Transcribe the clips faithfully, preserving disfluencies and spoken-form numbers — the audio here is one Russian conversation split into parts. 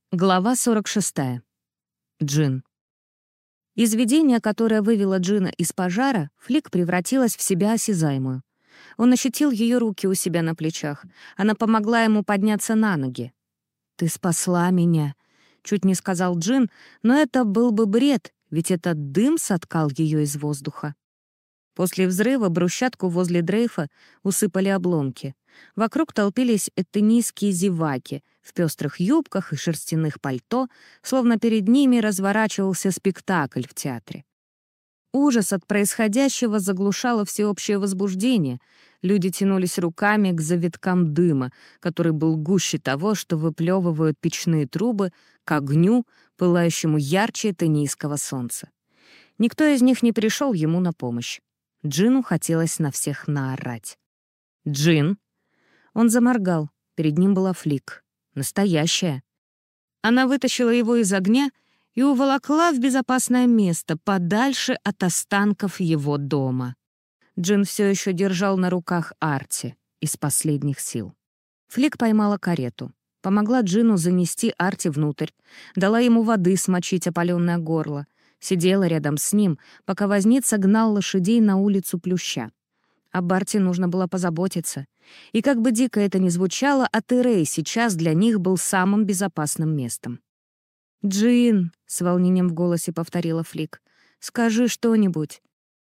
Глава сорок шестая. Джин. Из видения, которое вывело Джина из пожара, Флик превратилась в себя осязаемую. Он ощутил ее руки у себя на плечах. Она помогла ему подняться на ноги. «Ты спасла меня», — чуть не сказал Джин, но это был бы бред, ведь этот дым соткал ее из воздуха. После взрыва брусчатку возле дрейфа усыпали обломки. Вокруг толпились этнийские зеваки в пестрых юбках и шерстяных пальто, словно перед ними разворачивался спектакль в театре. Ужас от происходящего заглушало всеобщее возбуждение. Люди тянулись руками к завиткам дыма, который был гуще того, что выплевывают печные трубы, к огню, пылающему ярче этнийского солнца. Никто из них не пришел ему на помощь. Джину хотелось на всех наорать. «Джин!» Он заморгал. Перед ним была Флик. Настоящая. Она вытащила его из огня и уволокла в безопасное место, подальше от останков его дома. Джин все еще держал на руках Арти из последних сил. Флик поймала карету. Помогла Джину занести Арти внутрь. Дала ему воды смочить опаленное горло. Сидела рядом с ним, пока возница гнал лошадей на улицу Плюща. Об Арти нужно было позаботиться. И как бы дико это ни звучало, Атерей сейчас для них был самым безопасным местом. «Джин», — с волнением в голосе повторила Флик, — «скажи что-нибудь».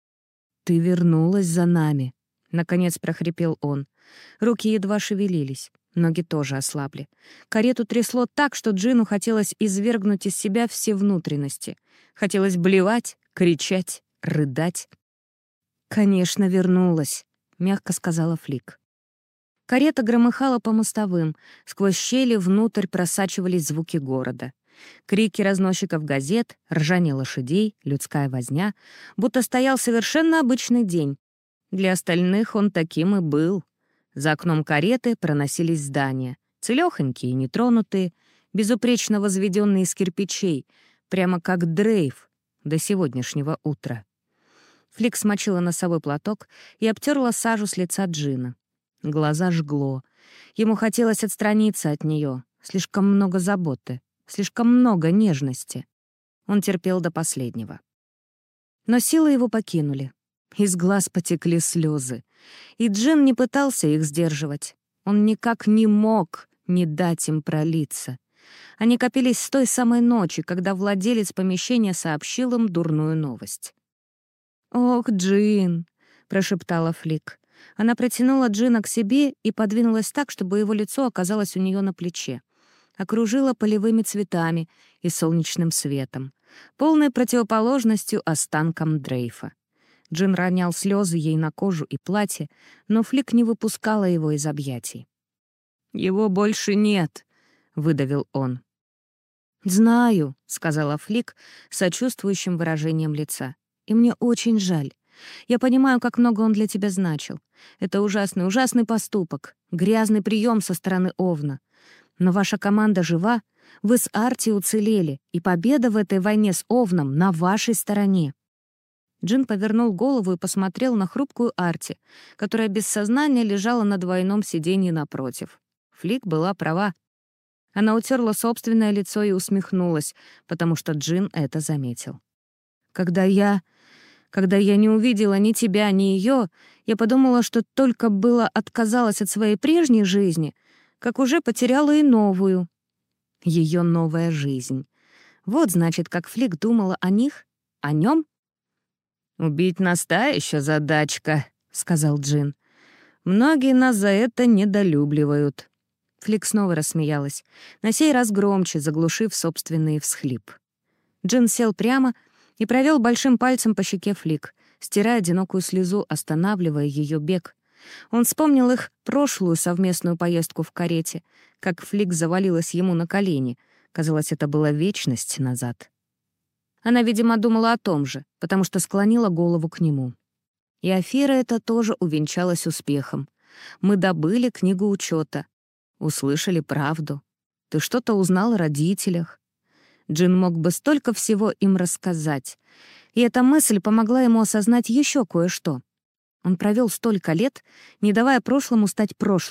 «Ты вернулась за нами», — наконец прохрипел он. Руки едва шевелились. Ноги тоже ослабли. Карету трясло так, что Джину хотелось извергнуть из себя все внутренности. Хотелось блевать, кричать, рыдать. «Конечно, вернулась», — мягко сказала Флик. Карета громыхала по мостовым. Сквозь щели внутрь просачивались звуки города. Крики разносчиков газет, ржание лошадей, людская возня. Будто стоял совершенно обычный день. Для остальных он таким и был. За окном кареты проносились здания, целёхонькие и нетронутые, безупречно возведенные из кирпичей, прямо как дрейф до сегодняшнего утра. Флик смочила носовой платок и обтерла сажу с лица Джина. Глаза жгло. Ему хотелось отстраниться от нее. Слишком много заботы, слишком много нежности. Он терпел до последнего. Но силы его покинули. Из глаз потекли слезы. И Джин не пытался их сдерживать. Он никак не мог не дать им пролиться. Они копились с той самой ночи, когда владелец помещения сообщил им дурную новость. «Ох, Джин!» — прошептала Флик. Она протянула Джина к себе и подвинулась так, чтобы его лицо оказалось у нее на плече. Окружила полевыми цветами и солнечным светом, полной противоположностью останкам дрейфа. Джин ронял слезы ей на кожу и платье, но Флик не выпускала его из объятий. «Его больше нет», — выдавил он. «Знаю», — сказала Флик с сочувствующим выражением лица. «И мне очень жаль. Я понимаю, как много он для тебя значил. Это ужасный, ужасный поступок, грязный прием со стороны Овна. Но ваша команда жива, вы с Арти уцелели, и победа в этой войне с Овном на вашей стороне». Джин повернул голову и посмотрел на хрупкую Арти, которая без сознания лежала на двойном сиденье напротив. Флик была права. Она утерла собственное лицо и усмехнулась, потому что Джин это заметил. «Когда я... Когда я не увидела ни тебя, ни ее, я подумала, что только было отказалась от своей прежней жизни, как уже потеряла и новую. Ее новая жизнь. Вот, значит, как Флик думала о них, о нем. «Убить нас та еще задачка», — сказал Джин. «Многие нас за это недолюбливают». Флик снова рассмеялась, на сей раз громче, заглушив собственный всхлип. Джин сел прямо и провел большим пальцем по щеке Флик, стирая одинокую слезу, останавливая ее бег. Он вспомнил их прошлую совместную поездку в карете, как Флик завалилась ему на колени. Казалось, это была вечность назад. Она, видимо, думала о том же, потому что склонила голову к нему. И афера эта тоже увенчалась успехом. Мы добыли книгу учета, услышали правду. Ты что-то узнал о родителях. Джин мог бы столько всего им рассказать. И эта мысль помогла ему осознать еще кое-что. Он провел столько лет, не давая прошлому стать прошлым.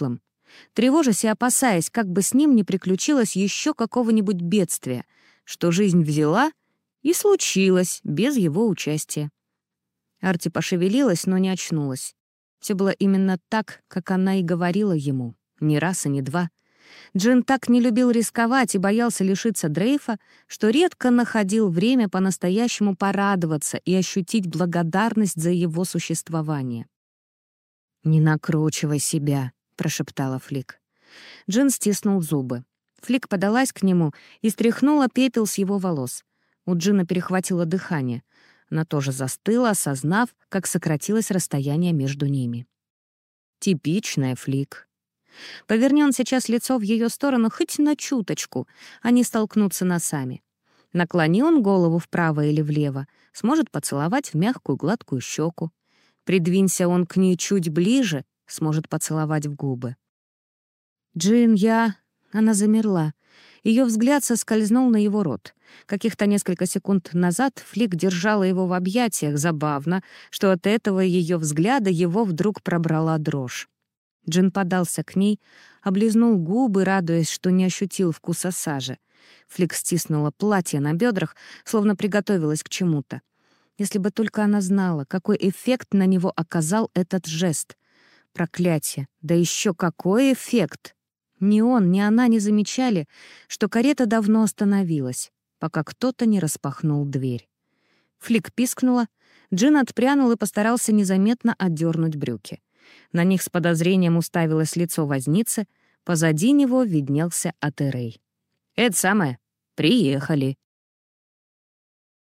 тревожась и опасаясь, как бы с ним не приключилось еще какого-нибудь бедствия, что жизнь взяла и случилось без его участия. Арти пошевелилась, но не очнулась. Все было именно так, как она и говорила ему, ни раз и ни два. Джин так не любил рисковать и боялся лишиться Дрейфа, что редко находил время по-настоящему порадоваться и ощутить благодарность за его существование. «Не накручивай себя», — прошептала Флик. Джин стиснул зубы. Флик подалась к нему и стряхнула пепел с его волос. У Джина перехватило дыхание. Она тоже застыла, осознав, как сократилось расстояние между ними. Типичная Флик. Поверни он сейчас лицо в ее сторону хоть на чуточку, они столкнутся носами. Наклони он голову вправо или влево, сможет поцеловать в мягкую гладкую щеку. Придвинься он к ней чуть ближе, сможет поцеловать в губы. «Джин, я...» Она замерла. Ее взгляд соскользнул на его рот. Каких-то несколько секунд назад Флик держала его в объятиях, забавно, что от этого ее взгляда его вдруг пробрала дрожь. Джин подался к ней, облизнул губы, радуясь, что не ощутил вкуса сажи. Флик стиснула платье на бедрах, словно приготовилась к чему-то. Если бы только она знала, какой эффект на него оказал этот жест. Проклятие! Да еще какой эффект! Ни он, ни она не замечали, что карета давно остановилась, пока кто-то не распахнул дверь. Флик пискнула, Джин отпрянул и постарался незаметно отдернуть брюки. На них с подозрением уставилось лицо возницы, позади него виднелся Атерей. «Это самое, приехали»,